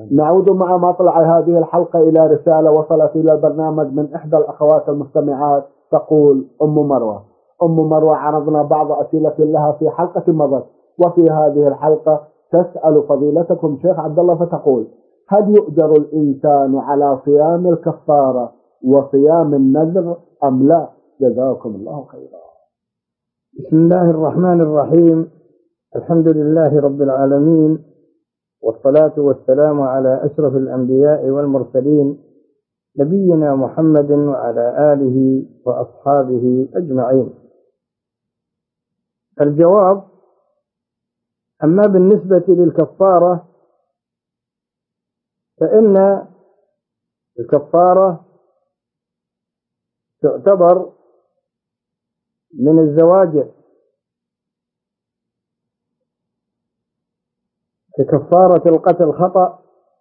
نعود مع مطلع هذه الحلقة إلى رسالة وصلت إلى البرنامج من إحدى الأخوات المستمعات. تقول أم مروة عرضنا بعض أسئلة لها في حلقة مضت، وفي هذه الحلقة تسأل فضيلتكم شيخ عبد الله فتقول: هل يؤجر الإنسان على صيام الكفارة وصيام النذر أم لا؟ جزاكم الله خيرا. بسم الله الرحمن الرحيم. الحمد لله رب العالمين، والصلاة والسلام على أشرف الأنبياء والمرسلين نبينا محمد وعلى آله وأصحابه أجمعين. الجواب: أما بالنسبة للكفارة فإن الكفارة تعتبر من الزواجر، ككفارة القتل خطأ،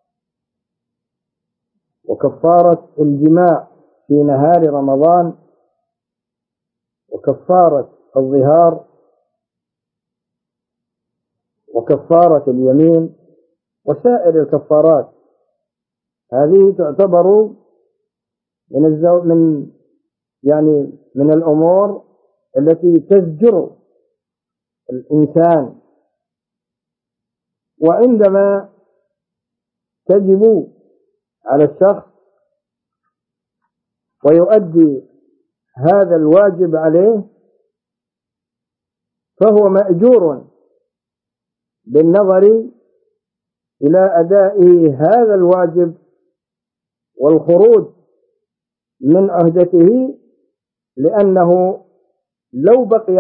وكفارة الجماع في نهار رمضان، وكفارة الظهار، وكفارة اليمين، وسائر الكفارات. هذه تعتبر من الأمور التي تزجر الإنسان، وعندما تجب على الشخص ويؤدي هذا الواجب عليه فهو مأجور بالنظر إلى أداء هذا الواجب والخروج من عهدته، لأنه لو بقي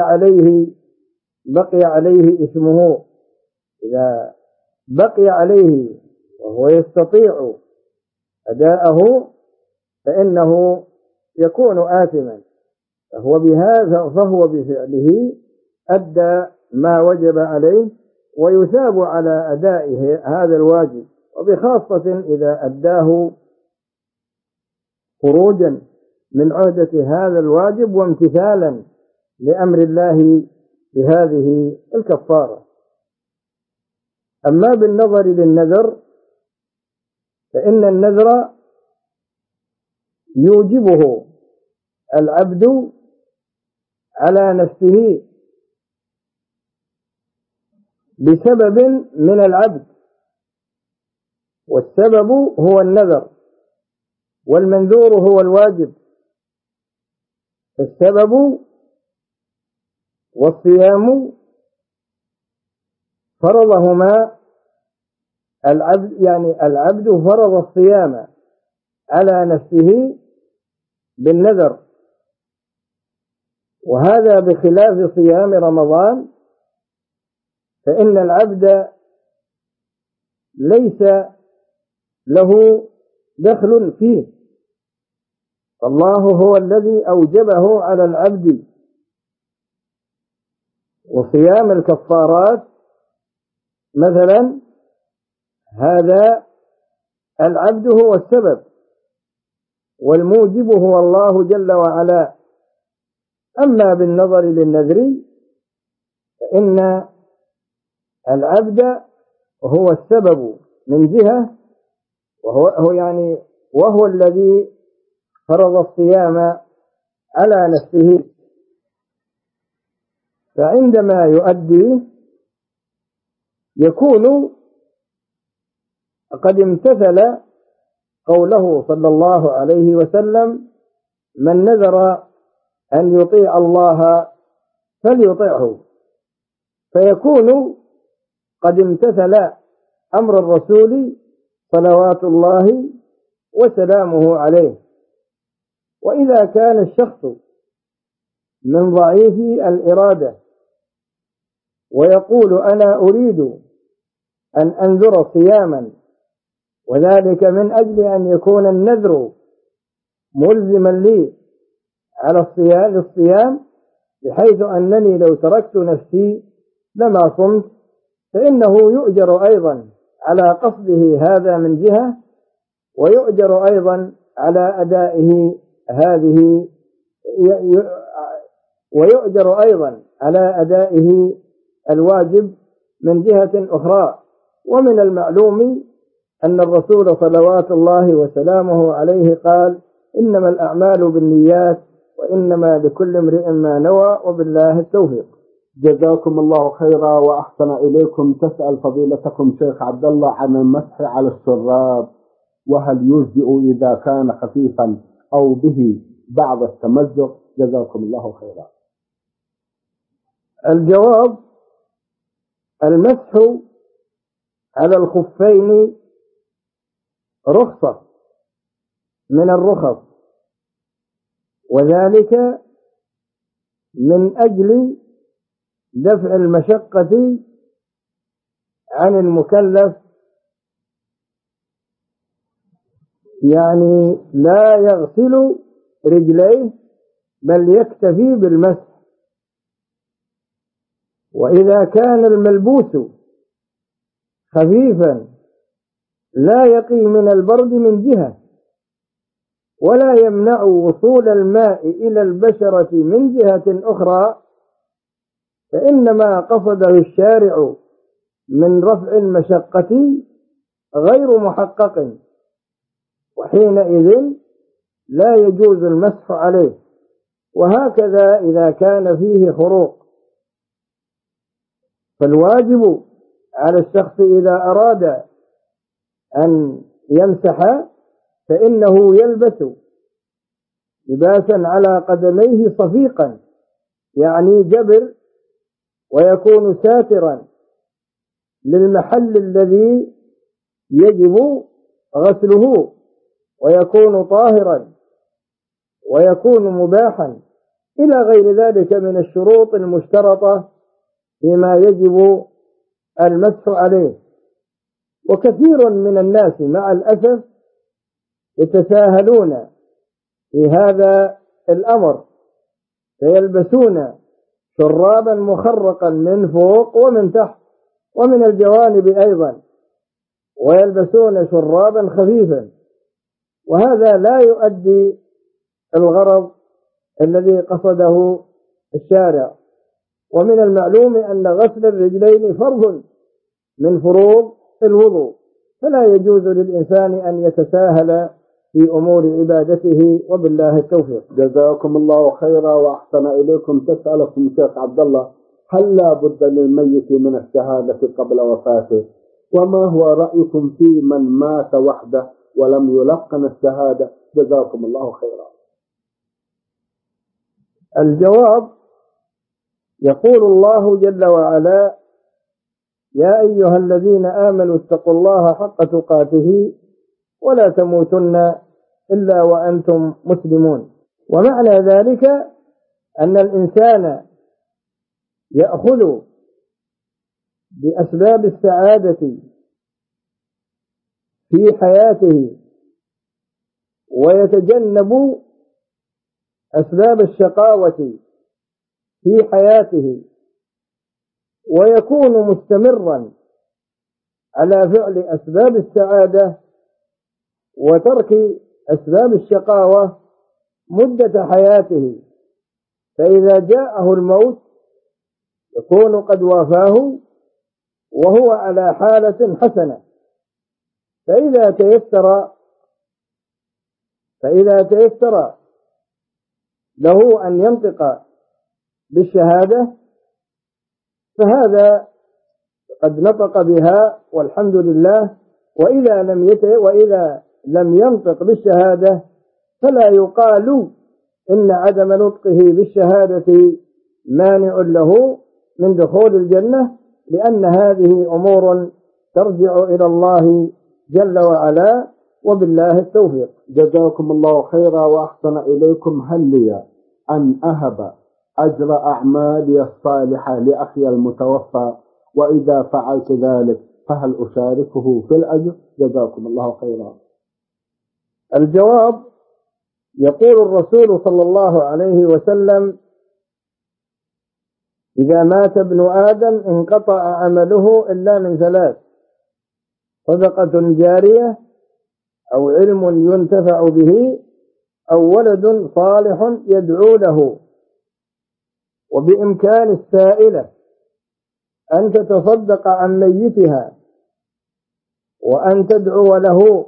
عليه اسمه. إذا بقي عليه وهو يستطيع أداءه فإنه يكون آثما، فهو بفعله أدى ما وجب عليه ويثاب على أدائه هذا الواجب، وبخاصة إذا أداه خروجا من عهدة هذا الواجب وامتثالا لأمر الله بهذه الكفارة. أما بالنظر للنذر فإن النذر يوجبه العبد على نفسه بسبب من العبد، والسبب هو النذر، والمنذور هو الواجب. السبب والصيام فرضهما العبد، العبد فرض الصيام على نفسه بالنذر، وهذا بخلاف صيام رمضان، فإن العبد ليس له دخل فيه، فالله هو الذي أوجبه على العبد. وصيام الكفارات مثلا هذا العبد هو السبب، والموجب هو الله جل وعلا. أما بالنظر للنذر فإن العبد هو السبب من جهة، وهو الذي فرض الصيام على نفسه، فعندما يؤديه يكون قد امتثل قوله صلى الله عليه وسلم: من نذر أن يطيع الله فليطيعه، فيكون قد امتثل أمر الرسول صلوات الله وسلامه عليه. وإذا كان الشخص من ضعيف الإرادة ويقول: أنا أريد أن أنذر صياما، وذلك من أجل أن يكون النذر ملزما لي على الصيام، بحيث أنني لو تركت نفسي لما صمت، فإنه يؤجر أيضا على قصده هذا من جهة، ويؤجر أيضا على أدائه هذه، ويؤجر أيضا على أدائه الواجب من جهة أخرى. ومن المعلوم أن الرسول صلوات الله وسلامه عليه قال: إنما الأعمال بالنيات وإنما لكل امرئ ما نوى، وبالله التوفيق. جزاكم الله خيرا وأحسن إليكم. تسأل فضيلتكم شيخ عبد الله عن المسح على الشراب، وهل يجزئ إذا كان خفيفا أو به بعض التمزق؟ جزاكم الله خيرا. الجواب: المسح على الخفين رخصة من الرخص، وذلك من أجل دفع المشقة عن المكلف، يعني لا يغسل رجليه بل يكتفي بالمسح. وإذا كان الملبوس خفيفا لا يقي من البرد من جهة ولا يمنع وصول الماء إلى البشرة من جهة أخرى، فإنما قصده الشارع من رفع المشقة غير محقق، وحينئذ لا يجوز المسح عليه. وهكذا إذا كان فيه خروق، فالواجب على الشخص إذا أراد أن يمسح فإنه يلبس لباسا على قدميه صفيقا، يعني جبر، ويكون ساترا للمحل الذي يجب غسله، ويكون طاهرا ويكون مباحا، إلى غير ذلك من الشروط المشترطة فيما يجب المسح عليه. وكثير من الناس مع الأسف يتساهلون في هذا الأمر، فيلبسون شرابا مخرقا من فوق ومن تحت ومن الجوانب أيضا، ويلبسون شرابا خفيفا، وهذا لا يؤدي الغرض الذي قصده الشارع. ومن المعلوم أن غسل الرجلين فرض من فروض الوضوء، فلا يجوز للإنسان أن يتساهل في أمور عبادته، وبالله التوفيق. جزاكم الله خيرا وأحسن إليكم. تسألكم شيخ عبد الله: هل لا بد للميت من الشهادة قبل وفاته؟ وما هو رأيكم في من مات وحده ولم يلقن الشهادة؟ جزاكم الله خيرا. الجواب: يقول الله جل وعلا: يا أيها الذين آمنوا اتقوا الله حق تقاته ولا تموتن إلا وأنتم مسلمون. ومعنى ذلك أن الإنسان يأخذ بأسباب السعادة في حياته ويتجنب أسباب الشقاوة في حياته، ويكون مستمرا على فعل أسباب السعادة وترك أسباب الشقاوة مدة حياته، فإذا جاءه الموت يكون قد وافاه وهو على حالة حسنة. فإذا تيسر له أن ينطق بالشهادة فهذا قد نطق بها والحمد لله. وإذا لم ينطق بالشهادة فلا يقال إن عدم نطقه بالشهادة مانع له من دخول الجنة، لأن هذه أمور ترجع إلى الله جل وعلا، وبالله التوفيق. جزاكم الله خيرا وأحسن إليكم. هل لي أن أهب أجر أعمالي الصالحة لأخي المتوفى؟ وإذا فعلت ذلك فهل أشاركه في الأجر؟ جزاكم الله خيرا. الجواب: يقول الرسول صلى الله عليه وسلم: إذا مات ابن آدم انقطع عمله إلا من ثلاث: صدقة جارية، أو علم ينتفع به، أو ولد صالح يدعو له. وبإمكان السائلة أن تتصدق عن ميتها، وأن تدعو له،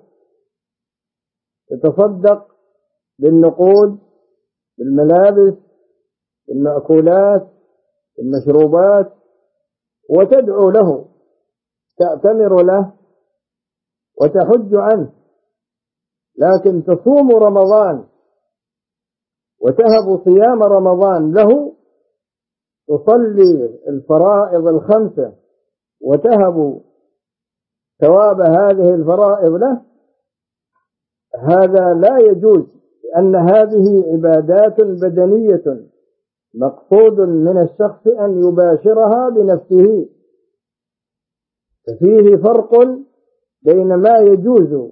تتصدق بالنقود، بالملابس، بالمأكولات، بالمشروبات، وتدعو له، تأتمر له وتحج عنه. لكن تصوم رمضان وتهب صيام رمضان له، تصلي الفرائض الخمسة وتهب ثواب هذه الفرائض له، هذا لا يجوز، لأن هذه عبادات بدنية مقصود من الشخص أن يباشرها بنفسه، ففيه فرق بين ما يجوز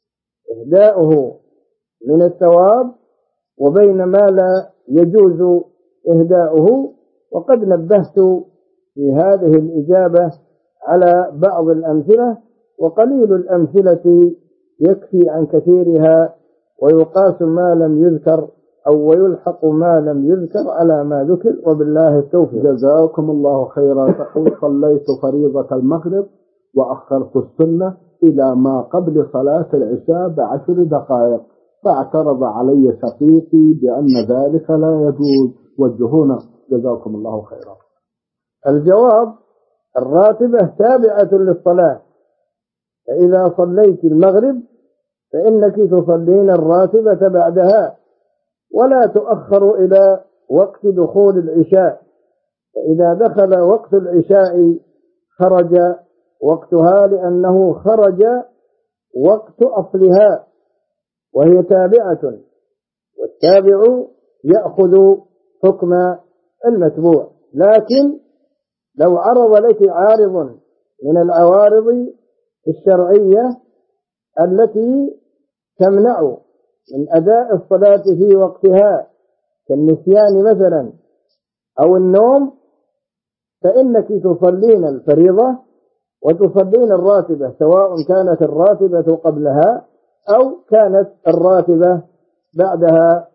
إهداؤه من الثواب وبين ما لا يجوز إهداؤه. وقد نبهت في هذه الإجابة على بعض الأمثلة، وقليل الأمثلة يكفي عن كثيرها، ويقاس ما لم يذكر أو ويلحق ما لم يذكر على ما ذكر، وبالله التوفيق. جزاكم الله خيرا. تقول صليت فريضة المغرب وأخرت السنة إلى ما قبل صلاة العشاء ب10 دقائق، فاعترض علي شقيقي بأن ذلك لا يجوز، وجهونا جزاكم الله خيرا. الجواب: الراتبة تابعة للصلاة، فإذا صليت المغرب فإنك تصلين الراتبة بعدها، ولا تؤخر إلى وقت دخول العشاء، فإذا دخل وقت العشاء خرج وقتها، لأنه خرج وقت أصلها، وهي تابعة، والتابع يأخذ حكم المتبوع. لكن لو عرض لك عارض من العوارض الشرعية التي تمنع من أداء الصلاة في وقتها، كالنسيان مثلا أو النوم، فإنك تصلين الفريضة وتصلين الراتبة، سواء كانت الراتبة قبلها أو كانت الراتبة بعدها،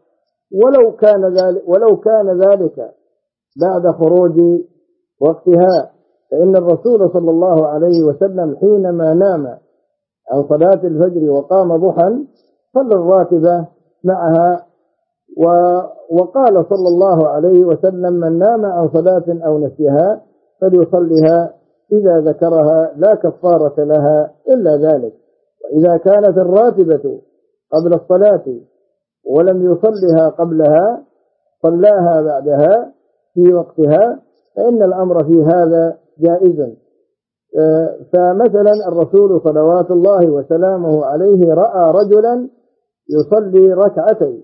ولو كان ذلك بعد خروج وقتها، فإن الرسول صلى الله عليه وسلم حينما نام عن صلاة الفجر وقام ضحى صلى الراتبة معها، وقال صلى الله عليه وسلم: من نام عن صلاة أو نسيها فليصلها إذا ذكرها، لا كفارة لها إلا ذلك. وإذا كانت الراتبة قبل الصلاة ولم يصلها قبلها، صلاها بعدها في وقتها، فإن الأمر في هذا جائز. فمثلا الرسول صلوات الله وسلامه عليه رأى رجلا يصلي ركعتي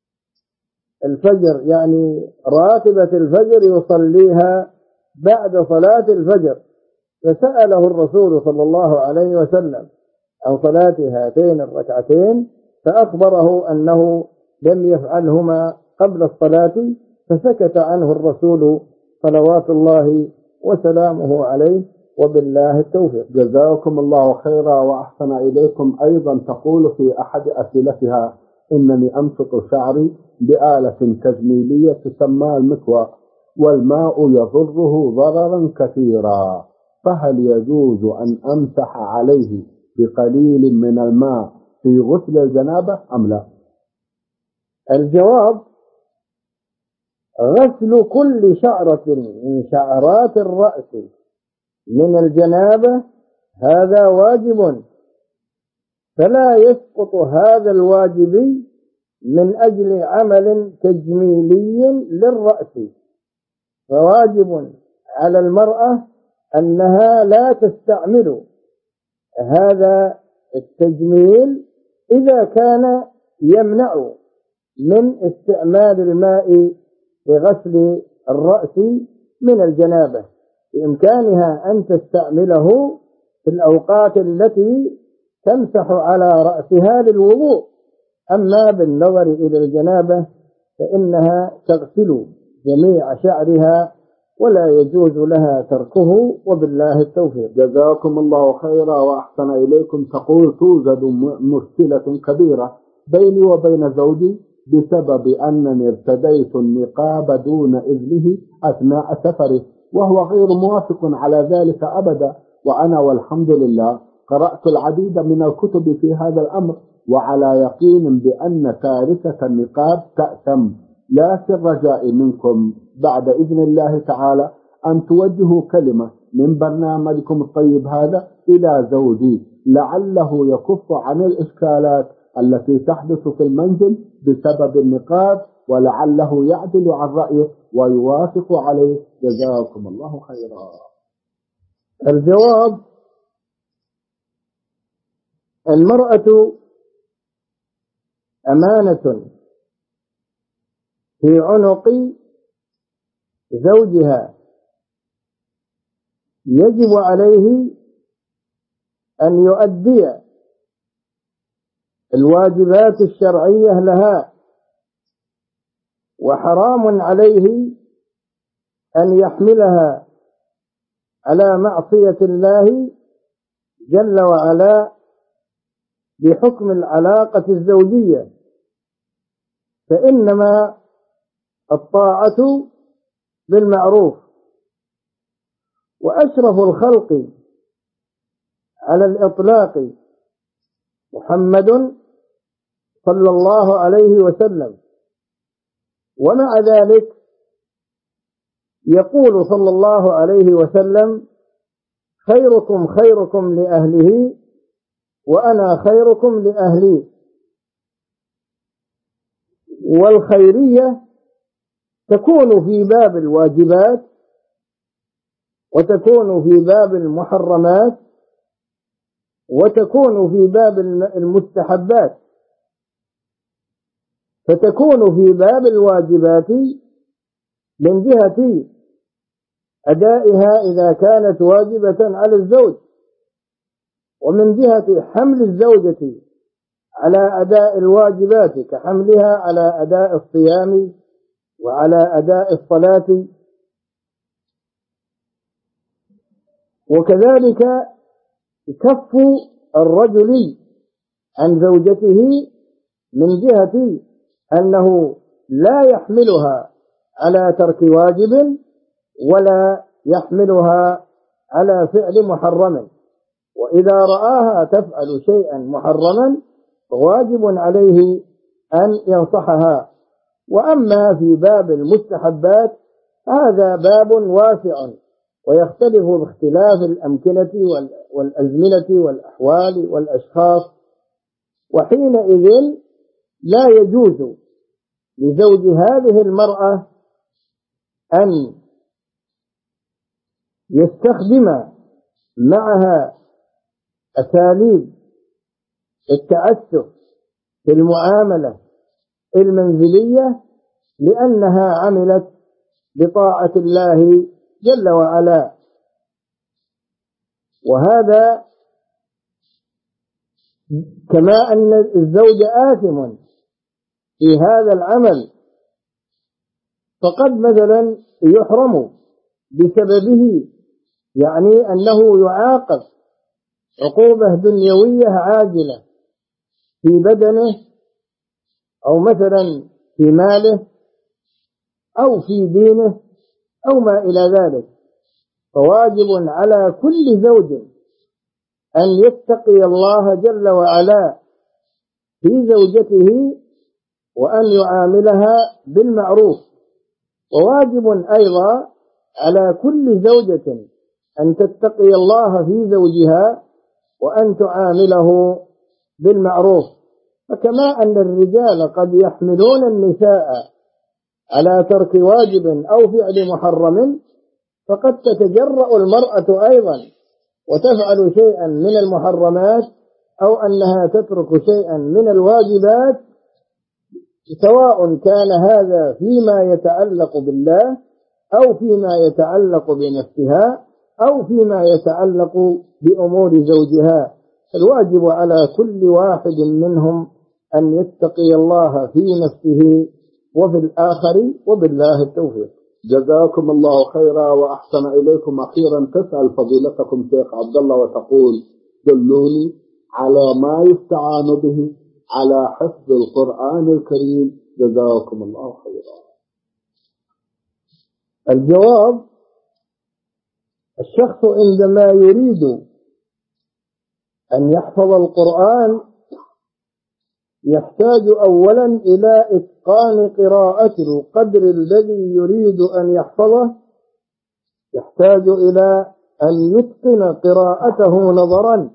الفجر، يعني راتبة الفجر يصليها بعد صلاة الفجر، فسأله الرسول صلى الله عليه وسلم عن صلاة هاتين الركعتين، فأخبره أنه لم يفعلهما قبل الصلاة، فسكت عنه الرسول صلوات الله وسلامه عليه، وبالله التوفيق. جزاكم الله خيرا وأحسن إليكم. أيضا تقول في أحد أسئلتها: إنني أمسك شعري بآلة تجميلية تسمى المكوى، والماء يضره ضررا كثيرا، فهل يجوز أن أمسح عليه بقليل من الماء في غسل الجنابة أم لا؟ الجواب: غسل كل شعرة من شعرات الرأس من الجنابة هذا واجب، فلا يسقط هذا الواجب من أجل عمل تجميلي للرأس، فواجب على المرأة أنها لا تستعمل هذا التجميل إذا كان يمنع من استعمال الماء لغسل الرأس من الجنابة، بإمكانها أن تستعمله في الأوقات التي تمسح على رأسها للوضوء. أما بالنظر إلى الجنابة فإنها تغسل جميع شعرها ولا يجوز لها تركه، وبالله التوفيق. جزاكم الله خيرا وأحسن إليكم. تقول: توجد مشكلة كبيرة بيني وبين زوجي بسبب أنني ارتديت النقاب دون إذنه أثناء سفره، وهو غير موافق على ذلك أبدا، وأنا والحمد لله قرأت العديد من الكتب في هذا الأمر، وعلى يقين بأن تاركة النقاب تأثم، لكن رجائي منكم بعد إذن الله تعالى أن توجهوا كلمة من برنامجكم الطيب هذا إلى زوجي، لعله يكف عن الإشكالات التي تحدث في المنزل بسبب النقاب، ولعله يعدل عن رأيه ويوافق عليه. جزاكم الله خيرا. الجواب: المرأة أمانة في عنق زوجها، يجب عليه أن يؤدي الواجبات الشرعية لها، وحرام عليه أن يحملها على معصية الله جل وعلا بحكم العلاقة الزوجية، فإنما الطاعة بالمعروف. وأشرف الخلق على الإطلاق محمد صلى الله عليه وسلم، ومع ذلك يقول صلى الله عليه وسلم: خيركم خيركم لأهله وأنا خيركم لأهلي. والخيرية تكون في باب الواجبات، وتكون في باب المحرمات، وتكون في باب المستحبات. فتكون في باب الواجبات من جهة أدائها إذا كانت واجبة على الزوج، ومن جهة حمل الزوجة على أداء الواجبات كحملها على أداء الصيام وعلى أداء الصلاة. وكذلك كف الرجل عن زوجته من جهة أنه لا يحملها على ترك واجب ولا يحملها على فعل محرم، وإذا رآها تفعل شيئا محرما فواجب عليه أن ينصحها. وأما في باب المستحبات هذا باب واسع، ويختلف باختلاف الأمكنة والأزمنة والأحوال والأشخاص، وحينئذ لا يجوز لزوج هذه المرأة أن يستخدم معها أساليب التعسف في المعاملة المنزلية، لأنها عملت بطاعة الله جل وعلا. وهذا كما أن الزوج آثم في هذا العمل، فقد مثلا يحرم بسببه، يعني أنه يعاقب عقوبة دنيوية عاجلة في بدنه أو مثلا في ماله أو في دينه أو ما إلى ذلك. فواجب على كل زوج أن يتقي الله جل وعلا في زوجته وأن يعاملها بالمعروف. وواجب أيضا على كل زوجة أن تتقي الله في زوجها وأن تعامله بالمعروف. فكما أن الرجال قد يحملون النساء على ترك واجب أو فعل محرم، فقد تتجرأ المرأة أيضا وتفعل شيئا من المحرمات أو أنها تترك شيئا من الواجبات، سواء كان هذا فيما يتعلق بالله أو فيما يتعلق بنفسها أو فيما يتعلق بأمور زوجها. الواجب على كل واحد منهم أن يتقي الله في نفسه وفي الآخر، وبالله التوفيق. جزاكم الله خيرا وأحسن إليكم. أخيرا تسأل فضيلتكم شيخ عبد الله وتقول: دلوني على ما يستعان به على حفظ القرآن الكريم. جزاكم الله خيرا. الجواب: الشخص عندما يريد أن يحفظ القرآن يحتاج أولا إلى إتقان قراءته القدر الذي يريد أن يحفظه، يحتاج إلى أن يتقن قراءته نظرا،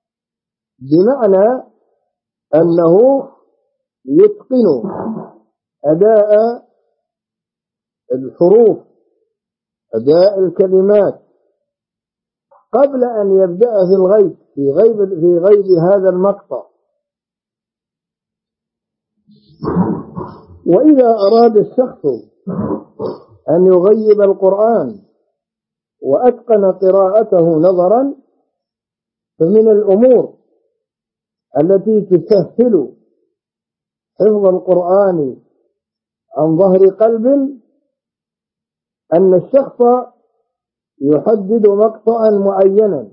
بمعنى أنه يتقن أداء الحروف، أداء الكلمات قبل أن يبدأ في غيب هذا المقطع. وإذا أراد الشخص أن يغيب القرآن وأتقن قراءته نظرا، فمن الأمور التي تسهل حفظ القرآن عن ظهر قلب أن الشخص يحدد مقطعا معينا،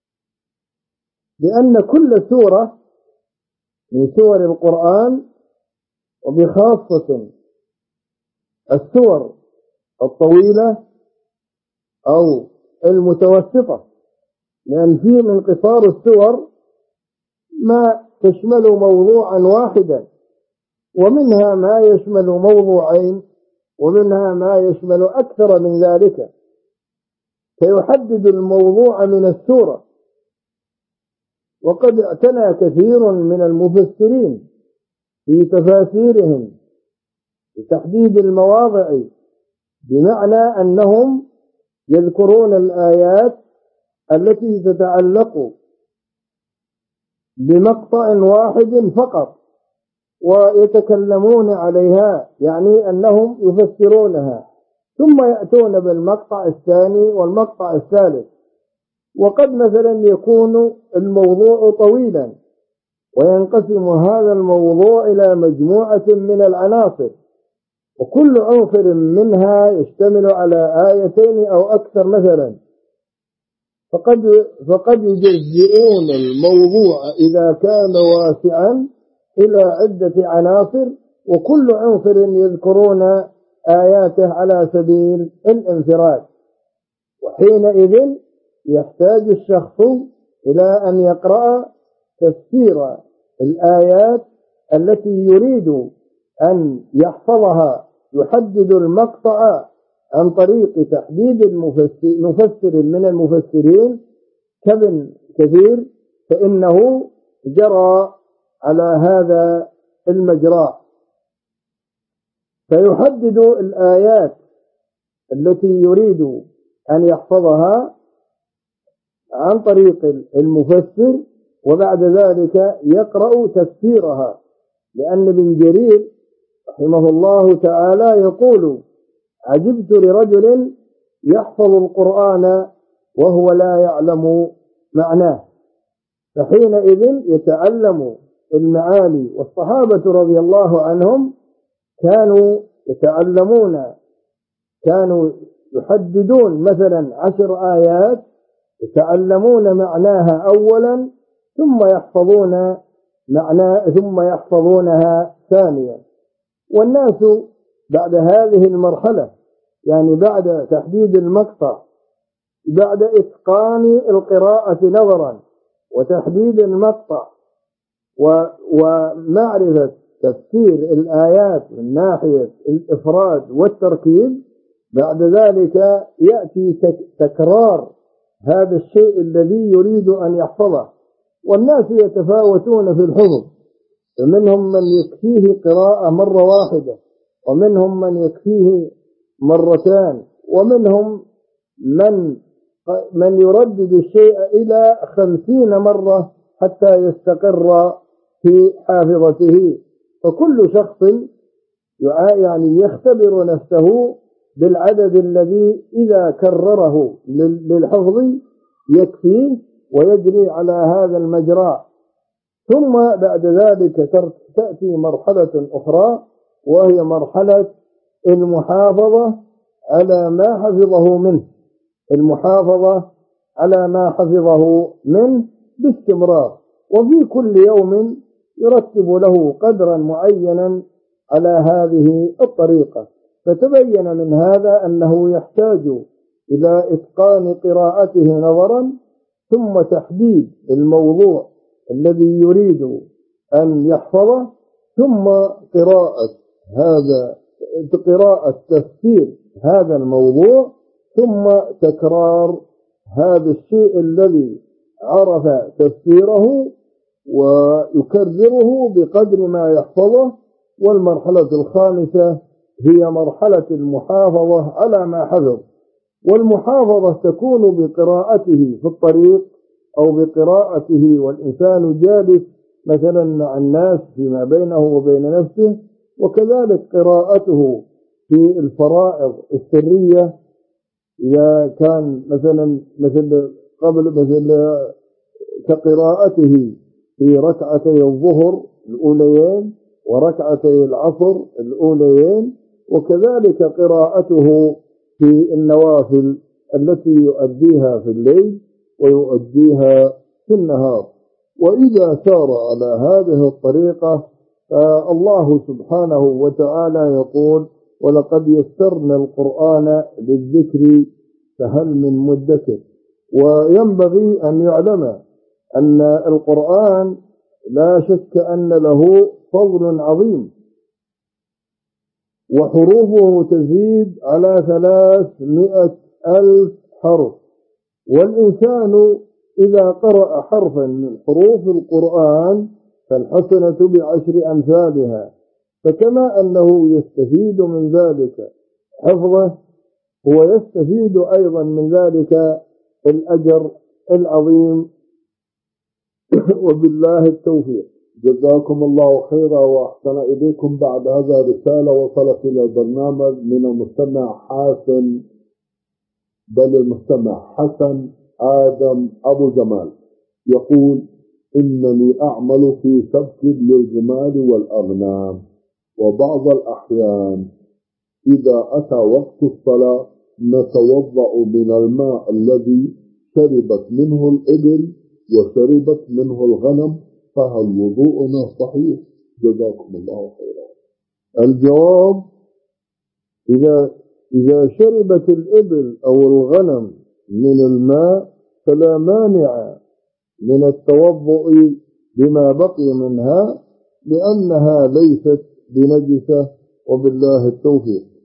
لأن كل سورة من سور القرآن، وبخاصة السور الطويلة أو المتوسطة، لأن في من قصار السور ما تشمل موضوعا واحدا، ومنها ما يشمل موضوعين، ومنها ما يشمل أكثر من ذلك، فيحدد الموضوع من السورة. وقد اعتنى كثير من المفسرين في تفاسيرهم بتحديد المواضع، بمعنى أنهم يذكرون الآيات التي تتعلق بمقطع واحد فقط ويتكلمون عليها، يعني أنهم يفسرونها، ثم يأتون بالمقطع الثاني والمقطع الثالث. وقد مثلا يكون الموضوع طويلا وينقسم هذا الموضوع إلى مجموعة من العناصر، وكل عنصر منها يشتمل على آيتين أو أكثر مثلا، فقد يجزئون الموضوع إذا كان واسعا إلى عدة عناصر، وكل عنصر يذكرون آياته على سبيل الانفراد. وحينئذ يحتاج الشخص إلى أن يقرأ تفسير الآيات التي يريد أن يحفظها، يحدد المقطع عن طريق تحديد مفسر من المفسرين كابن كثير، فإنه جرى على هذا المجرى، فيحدد الآيات التي يريد أن يحفظها عن طريق المفسر، وبعد ذلك يقرأ تفسيرها، لأن ابن جرير رحمه الله تعالى يقول: عجبت لرجل يحفظ القرآن وهو لا يعلم معناه. فحينئذ يتعلم المعاني. والصحابة رضي الله عنهم كانوا يتعلمون، كانوا يحددون مثلا 10 آيات يتعلمون معناها أولا، ثم يحفظونها ثانيا. والناس بعد هذه المرحلة، يعني بعد تحديد المقطع، بعد إتقان القراءة نظرا وتحديد المقطع ومعرفة تفسير الآيات من ناحية الإفراد والتركيب، بعد ذلك يأتي تكرار هذا الشيء الذي يريد أن يحفظه. والناس يتفاوتون في الحفظ، فمنهم من يكفيه قراءة مرة واحدة، ومنهم من يكفيه مرتان، ومنهم من يردد الشيء إلى 50 مرة حتى يستقر في حافظته. فكل شخص يعني يختبر نفسه بالعدد الذي إذا كرره للحفظ يكفيه ويجري على هذا المجرى. ثم بعد ذلك تأتي مرحلة أخرى، وهي مرحلة المحافظة على ما حفظه منه، المحافظة على ما حفظه منه باستمرار، وفي كل يوم يرتب له قدرا معينا على هذه الطريقة. فتبين من هذا أنه يحتاج إلى إتقان قراءته نظرا، ثم تحديد الموضوع الذي يريد أن يحفظه، ثم قراءة تفسير هذا الموضوع، ثم تكرار هذا الشيء الذي عرف تفسيره ويكرره بقدر ما يحفظه. والمرحلة الخامسة هي مرحلة المحافظة على ما حفظ، والمحافظة تكون بقراءته في الطريق أو بقراءته والإنسان جالس مثلا مع الناس فيما بينه وبين نفسه، وكذلك قراءته في الفرائض السرية إذا كان مثل كقراءته في ركعتي الظهر الأوليين وركعتي العصر الأوليين، وكذلك قراءته في النوافل التي يؤديها في الليل ويؤديها في النهار. وإذا سار على هذه الطريقة فالله سبحانه وتعالى يقول: ولقد يسرنا القرآن للذكر فهل من مدكر. وينبغي أن يعلم أن القرآن لا شك أن له فضل عظيم، وحروفه تزيد على 300,000 حرف، والإنسان إذا قرأ حرفا من حروف القرآن فالحسنة ب10 أمثالها. فكما أنه يستفيد من ذلك حفظه، هو يستفيد أيضا من ذلك الأجر العظيم. وبالله التوفيق. جزاكم الله خيرا وأحسن إليكم. بعد هذا رسالة وصلت إلى البرنامج من المستمع حسن آدم أبو جمال، يقول: إنني أعمل في سبك للجمال والأغنام، وبعض الأحيان إذا أتى وقت الصلاة نتوضأ من الماء الذي شربت منه الإبل وشربت منه الغنم، فهل وضوءنا صحيح؟ جزاكم الله خيرا. الجواب: إذا شربت الإبل أو الغنم من الماء فلا مانع من التوضؤ بما بقي منها، لأنها ليست بنجسة. وبالله التوفيق.